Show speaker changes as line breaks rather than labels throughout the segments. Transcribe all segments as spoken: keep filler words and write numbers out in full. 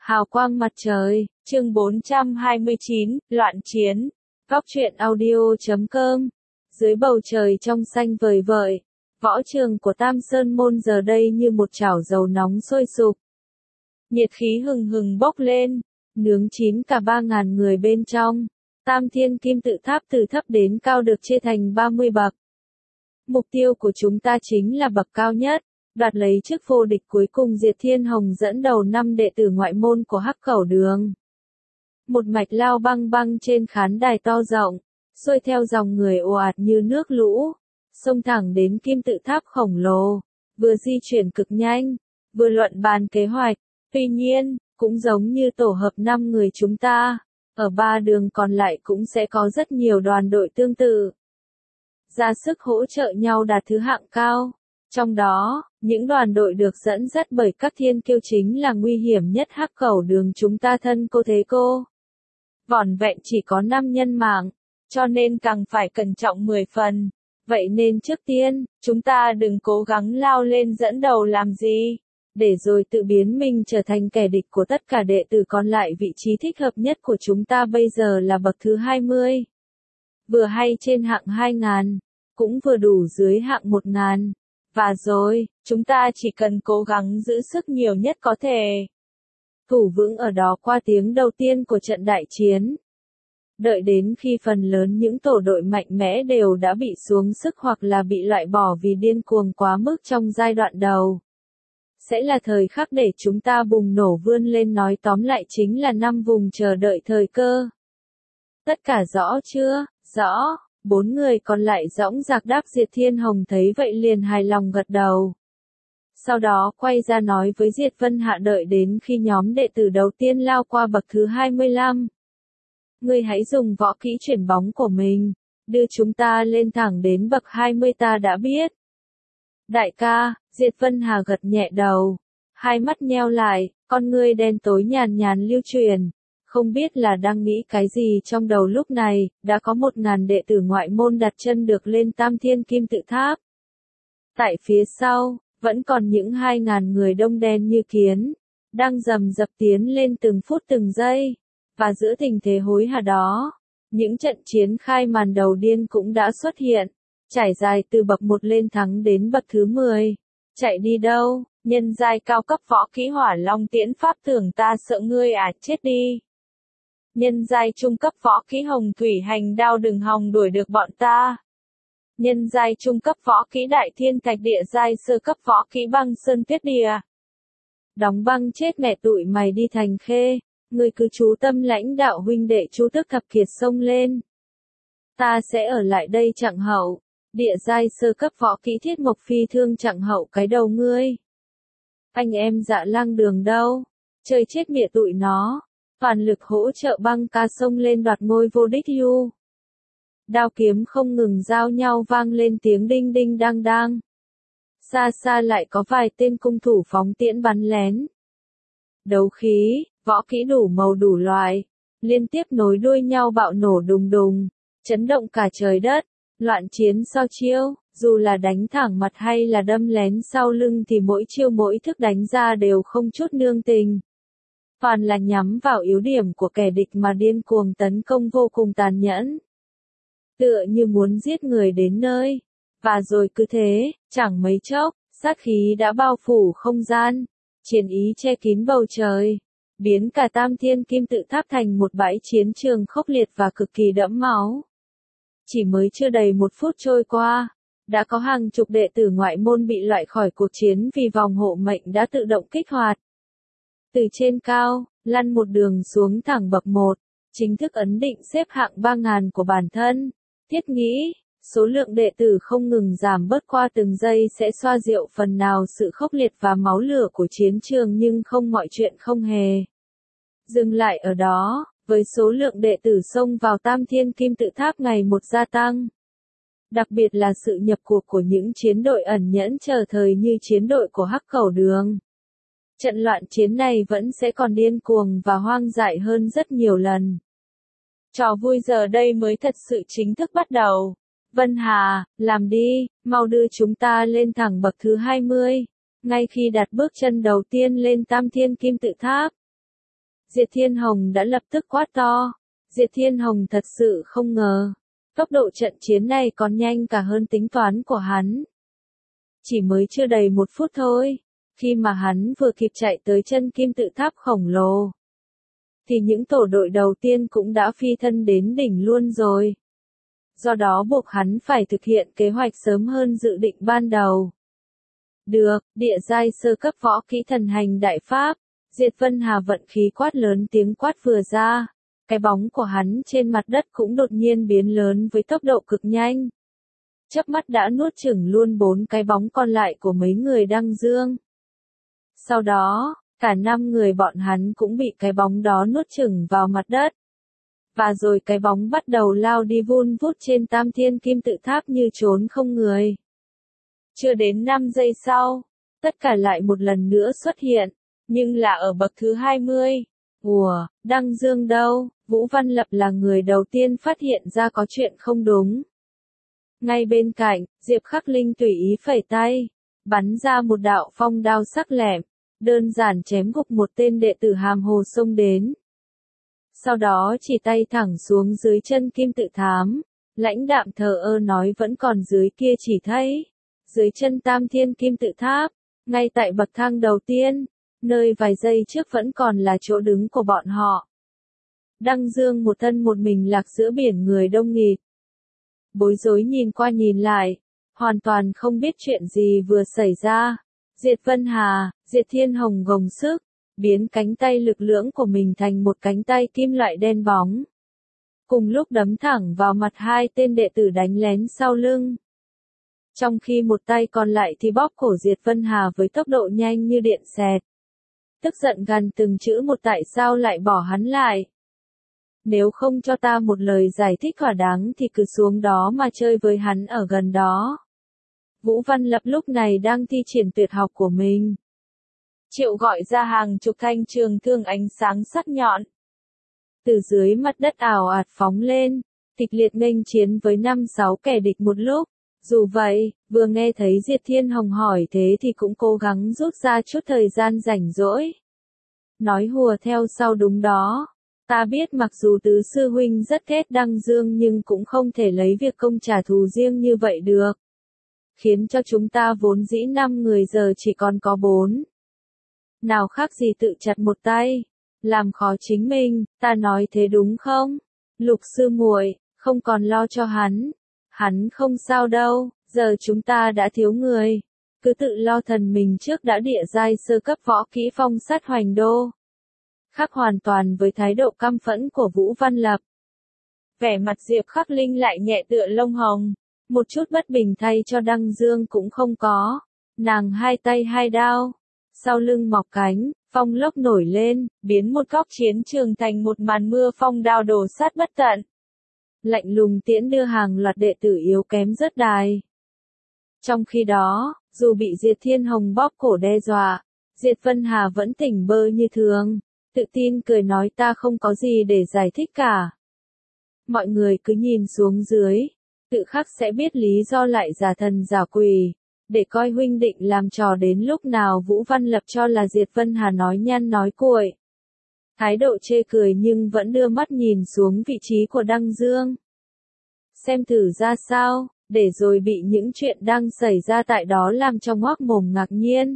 Hào quang mặt trời, chương bốn trăm hai mươi chín, loạn chiến. Góc truyện audio chấm com. Dưới bầu trời trong xanh vời vợi, võ trường của Tam Sơn Môn giờ đây như một chảo dầu nóng sôi sục. Nhiệt khí hừng hừng bốc lên, nướng chín cả ba ngàn người bên trong. Tam Thiên Kim Tự Tháp từ thấp đến cao được chia thành ba mươi bậc. Mục tiêu của chúng ta chính là bậc cao nhất, đoạt lấy chức vô địch cuối cùng. Diệt Thiên Hồng dẫn đầu năm đệ tử ngoại môn của Hắc Cẩu Đường. Một mạch lao băng băng trên khán đài to rộng, xuôi theo dòng người ồ ạt như nước lũ, xông thẳng đến Kim Tự Tháp khổng lồ, vừa di chuyển cực nhanh, vừa luận bàn kế hoạch. Tuy nhiên, cũng giống như tổ hợp năm người chúng ta, ở ba đường còn lại cũng sẽ có rất nhiều đoàn đội tương tự, ra sức hỗ trợ nhau đạt thứ hạng cao. Trong đó, những đoàn đội được dẫn dắt bởi các thiên kiêu chính là nguy hiểm nhất. Hắc Cẩu Đường chúng ta thân cô thế cô. Vỏn vẹn chỉ có năm nhân mạng, cho nên càng phải cẩn trọng mười phần. Vậy nên trước tiên, chúng ta đừng cố gắng lao lên dẫn đầu làm gì, để rồi tự biến mình trở thành kẻ địch của tất cả đệ tử còn lại. Vị trí thích hợp nhất của chúng ta bây giờ là bậc thứ hai mươi. Vừa hay trên hạng hai ngàn, cũng vừa đủ dưới hạng một ngàn. Và rồi, chúng ta chỉ cần cố gắng giữ sức nhiều nhất có thể. Thủ vững ở đó qua tiếng đầu tiên của trận đại chiến. Đợi đến khi phần lớn những tổ đội mạnh mẽ đều đã bị xuống sức hoặc là bị loại bỏ vì điên cuồng quá mức trong giai đoạn đầu, sẽ là thời khắc để chúng ta bùng nổ vươn lên. Nói tóm lại chính là năm vùng chờ đợi thời cơ. Tất cả rõ chưa? Rõ. Bốn người còn lại dõng dạc đáp. Diệt Thiên Hồng thấy vậy liền hài lòng gật đầu. Sau đó quay ra nói với Diệt Vân Hạ đợi đến khi nhóm đệ tử đầu tiên lao qua bậc thứ hai mươi lăm. Ngươi hãy dùng võ kỹ chuyển bóng của mình, đưa chúng ta lên thẳng đến bậc hai mươi. Ta đã biết. Đại ca, Diệt Vân Hà gật nhẹ đầu, hai mắt nheo lại, con ngươi đen tối nhàn nhàn lưu truyền. Không biết là đang nghĩ cái gì trong đầu lúc này. Đã có một ngàn đệ tử ngoại môn đặt chân được lên Tam Thiên Kim Tự Tháp. Tại phía sau, vẫn còn những hai ngàn người đông đen như kiến, đang rầm rập tiến lên từng phút từng giây. Và giữa tình thế hối hả đó, những trận chiến khai màn đầu điên cũng đã xuất hiện, trải dài từ bậc một lên thắng đến bậc thứ mười. Chạy đi đâu, nhân giai cao cấp võ kỹ Hỏa Long Tiễn Pháp Tưởng ta sợ ngươi à, chết đi. Nhân giai trung cấp võ kỹ Hồng Thủy Hành Đao đừng hòng đuổi được bọn ta. Nhân giai trung cấp võ kỹ Đại Thiên Thạch Địa giai sơ cấp võ kỹ Băng Sơn Tuyết Địa. Đóng băng chết mẹ tụi mày đi Thành Khê, ngươi cứ chú tâm lãnh đạo huynh đệ. Chú Tức Thập Kiệt xông lên. Ta sẽ ở lại đây chặn hậu. Địa giai sơ cấp võ kỹ Thiết Mộc Phi Thương chặn hậu cái đầu ngươi. Anh em Dạ Lang Đường đâu? Chơi chết mẹ tụi nó. Toàn lực hỗ trợ Băng Ca xông lên đoạt ngôi vô địch yu. Đao kiếm không ngừng giao nhau vang lên tiếng đinh đinh đang đang. Xa xa lại có vài tên cung thủ phóng tiễn bắn lén. Đấu khí, võ kỹ đủ màu đủ loại, liên tiếp nối đuôi nhau bạo nổ đùng đùng, chấn động cả trời đất. Loạn chiến so chiêu, dù là đánh thẳng mặt hay là đâm lén sau lưng thì mỗi chiêu mỗi thức đánh ra đều không chút nương tình. Toàn là nhắm vào yếu điểm của kẻ địch mà điên cuồng tấn công vô cùng tàn nhẫn. Tựa như muốn giết người đến nơi. Và rồi cứ thế, chẳng mấy chốc, sát khí đã bao phủ không gian. Chiến ý che kín bầu trời, biến cả Tam Thiên Kim Tự Tháp thành một bãi chiến trường khốc liệt và cực kỳ đẫm máu. Chỉ mới chưa đầy một phút trôi qua, đã có hàng chục đệ tử ngoại môn bị loại khỏi cuộc chiến vì vòng hộ mệnh đã tự động kích hoạt. Từ trên cao, lăn một đường xuống thẳng bậc một, chính thức ấn định xếp hạng ba ngàn của bản thân. Thiết nghĩ, số lượng đệ tử không ngừng giảm bớt qua từng giây sẽ xoa dịu phần nào sự khốc liệt và máu lửa của chiến trường, nhưng không, mọi chuyện không hề dừng lại ở đó. Với số lượng đệ tử xông vào Tam Thiên Kim Tự Tháp ngày một gia tăng, đặc biệt là sự nhập cuộc của những chiến đội ẩn nhẫn chờ thời như chiến đội của Hắc Cẩu Đường, trận loạn chiến này vẫn sẽ còn điên cuồng và hoang dại hơn rất nhiều lần. Trò vui giờ đây mới thật sự chính thức bắt đầu. Vân Hà, làm đi, mau đưa chúng ta lên thẳng bậc thứ hai mươi. Ngay khi đặt bước chân đầu tiên lên Tam Thiên Kim Tự Tháp, Diệp Thiên Hồng đã lập tức quát to. Diệp Thiên Hồng thật sự không ngờ, tốc độ trận chiến này còn nhanh cả hơn tính toán của hắn. Chỉ mới chưa đầy một phút thôi, khi mà hắn vừa kịp chạy tới chân kim tự tháp khổng lồ, thì những tổ đội đầu tiên cũng đã phi thân đến đỉnh luôn rồi. Do đó buộc hắn phải thực hiện kế hoạch sớm hơn dự định ban đầu. Được, địa giai sơ cấp võ kỹ thần hành đại pháp, Diệt Vân Hà vận khí quát lớn tiếng quát vừa ra, cái bóng của hắn trên mặt đất cũng đột nhiên biến lớn với tốc độ cực nhanh. Chớp mắt đã nuốt chửng luôn bốn cái bóng còn lại của mấy người Đăng Dương. Sau đó, cả năm người bọn hắn cũng bị cái bóng đó nuốt chửng vào mặt đất. Và rồi cái bóng bắt đầu lao đi vun vút trên Tam Thiên Kim Tự Tháp như trốn không người. Chưa đến năm giây sau, tất cả lại một lần nữa xuất hiện, nhưng là ở bậc thứ hai mươi. Ủa, Đăng Dương đâu? Vũ Văn Lập là người đầu tiên phát hiện ra có chuyện không đúng. Ngay bên cạnh, Diệp Khắc Linh tùy ý phẩy tay, bắn ra một đạo phong đao sắc lẹm, đơn giản chém gục một tên đệ tử hàm hồ xông đến. Sau đó chỉ tay thẳng xuống dưới chân kim tự thám, lãnh đạm thờ ơ nói vẫn còn dưới kia chỉ thấy. Dưới chân Tam Thiên Kim Tự Tháp, ngay tại bậc thang đầu tiên, nơi vài giây trước vẫn còn là chỗ đứng của bọn họ. Đăng Dương một thân một mình lạc giữa biển người đông nghịt. Bối rối nhìn qua nhìn lại, hoàn toàn không biết chuyện gì vừa xảy ra. Diệt Vân Hà, Diệt Thiên Hồng gồng sức, biến cánh tay lực lưỡng của mình thành một cánh tay kim loại đen bóng. Cùng lúc đấm thẳng vào mặt hai tên đệ tử đánh lén sau lưng. Trong khi một tay còn lại thì bóp cổ Diệt Vân Hà với tốc độ nhanh như điện xẹt. Tức giận gằn từng chữ một tại sao lại bỏ hắn lại. Nếu không cho ta một lời giải thích thỏa đáng thì cứ xuống đó mà chơi với hắn ở gần đó. Vũ Văn Lập lúc này đang thi triển tuyệt học của mình. Triệu gọi ra hàng chục thanh trường thương ánh sáng sắc nhọn. Từ dưới mặt đất ảo ạt phóng lên, kịch liệt nghênh chiến với năm sáu kẻ địch một lúc. Dù vậy, vừa nghe thấy Diệt Thiên Hồng hỏi thế thì cũng cố gắng rút ra chút thời gian rảnh rỗi. Nói hùa theo sau đúng đó. Ta biết mặc dù tứ sư huynh rất ghét Đăng Dương nhưng cũng không thể lấy việc công trả thù riêng như vậy được. Khiến cho chúng ta vốn dĩ năm người giờ chỉ còn có bốn. Nào khác gì tự chặt một tay. Làm khó chính mình, ta nói thế đúng không? Lục sư muội, không còn lo cho hắn. Hắn không sao đâu, giờ chúng ta đã thiếu người. Cứ tự lo thần mình trước đã địa giai sơ cấp võ kỹ phong sát hoành đô. Khác hoàn toàn với thái độ căm phẫn của Vũ Văn Lập. Vẻ mặt Diệp Khắc Linh lại nhẹ tựa lông hồng. Một chút bất bình thay cho Đăng Dương cũng không có. Nàng hai tay hai đao. Sau lưng mọc cánh, phong lốc nổi lên, biến một góc chiến trường thành một màn mưa phong đao đổ sát bất tận. Lạnh lùng tiễn đưa hàng loạt đệ tử yếu kém rớt đài. Trong khi đó, dù bị Diệt Thiên Hồng bóp cổ đe dọa, Diệt Vân Hà vẫn tỉnh bơ như thường, tự tin cười nói ta không có gì để giải thích cả. Mọi người cứ nhìn xuống dưới, tự khắc sẽ biết lý do lại giả thần giả quỷ, để coi huynh định làm trò đến lúc nào. Vũ Văn Lập cho là Diệt Vân Hà nói nhăn nói cuội. Thái độ chê cười nhưng vẫn đưa mắt nhìn xuống vị trí của Đăng Dương. Xem thử ra sao, để rồi bị những chuyện đang xảy ra tại đó làm cho ngoác mồm ngạc nhiên.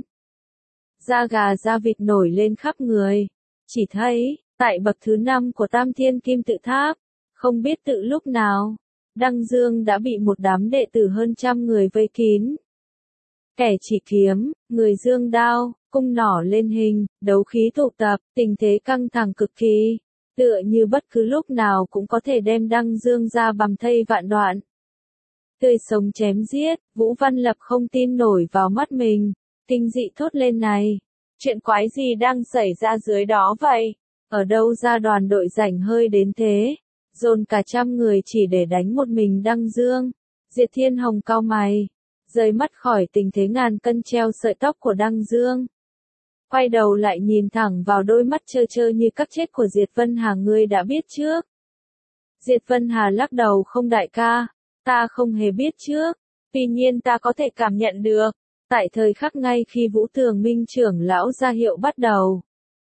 Da gà da vịt nổi lên khắp người. Chỉ thấy, tại bậc thứ năm của Tam Thiên Kim Tự Tháp, không biết tự lúc nào, Đăng Dương đã bị một đám đệ tử hơn trăm người vây kín. Kẻ chỉ kiếm, người dương đao, cung nỏ lên hình, đấu khí tụ tập, tình thế căng thẳng cực kỳ, tựa như bất cứ lúc nào cũng có thể đem Đăng Dương ra bằm thây vạn đoạn. Tươi sống chém giết, Vũ Văn Lập không tin nổi vào mắt mình, kinh dị thốt lên này. Chuyện quái gì đang xảy ra dưới đó vậy? Ở đâu ra đoàn đội rảnh hơi đến thế? Dồn cả trăm người chỉ để đánh một mình Đăng Dương. Diệt Thiên Hồng cau mày, rời mắt khỏi tình thế ngàn cân treo sợi tóc của Đăng Dương. Quay đầu lại nhìn thẳng vào đôi mắt trơ trơ như các chết của Diệt Vân Hà ngươi đã biết trước. Diệt Vân Hà lắc đầu không đại ca, ta không hề biết trước, tuy nhiên ta có thể cảm nhận được, tại thời khắc ngay khi Vũ Tường Minh trưởng lão ra hiệu bắt đầu.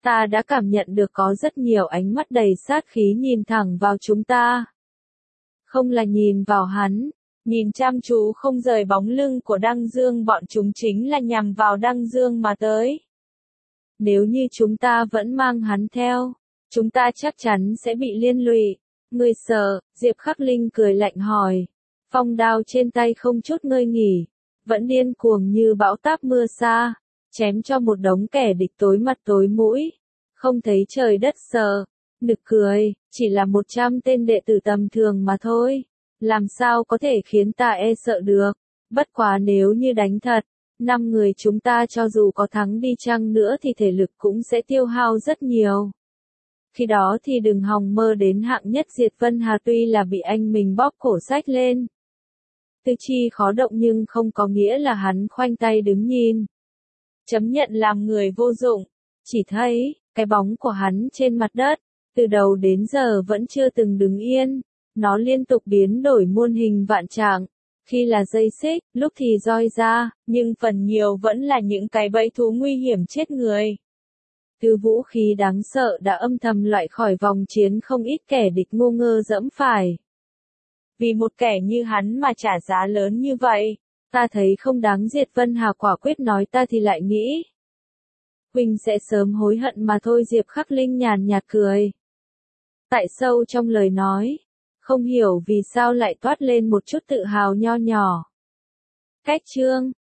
Ta đã cảm nhận được có rất nhiều ánh mắt đầy sát khí nhìn thẳng vào chúng ta. Không là nhìn vào hắn, nhìn chăm chú không rời bóng lưng của Đăng Dương, bọn chúng chính là nhằm vào Đăng Dương mà tới. Nếu như chúng ta vẫn mang hắn theo, chúng ta chắc chắn sẽ bị liên lụy. Ngươi sợ? Diệp Khắc Linh cười lạnh hỏi. Phong đao trên tay không chút ngơi nghỉ, vẫn điên cuồng như bão táp mưa sa, chém cho một đống kẻ địch tối mặt tối mũi, không thấy trời đất sợ. Nực cười, chỉ là một trăm tên đệ tử tầm thường mà thôi, làm sao có thể khiến ta e sợ được. Bất quá nếu như đánh thật, năm người chúng ta cho dù có thắng đi chăng nữa thì thể lực cũng sẽ tiêu hao rất nhiều. Khi đó thì đừng hòng mơ đến hạng nhất. Diệt Vân Hà tuy là bị anh mình bóp cổ xách lên tư chi khó động nhưng không có nghĩa là hắn khoanh tay đứng nhìn, chấm nhận làm người vô dụng. Chỉ thấy cái bóng của hắn trên mặt đất, từ đầu đến giờ vẫn chưa từng đứng yên, nó liên tục biến đổi muôn hình vạn trạng, khi là dây xích, lúc thì roi ra, nhưng phần nhiều vẫn là những cái bẫy thú nguy hiểm chết người. Từ vũ khí đáng sợ đã âm thầm loại khỏi vòng chiến không ít kẻ địch ngu ngơ dẫm phải. Vì một kẻ như hắn mà trả giá lớn như vậy, ta thấy không đáng. Diệt Vân Hà quả quyết nói. Ta thì lại nghĩ Huynh sẽ sớm hối hận mà thôi. Diệp Khắc Linh nhàn nhạt cười. Tại sâu trong lời nói, không hiểu vì sao lại toát lên một chút tự hào nho nhỏ. Cách chương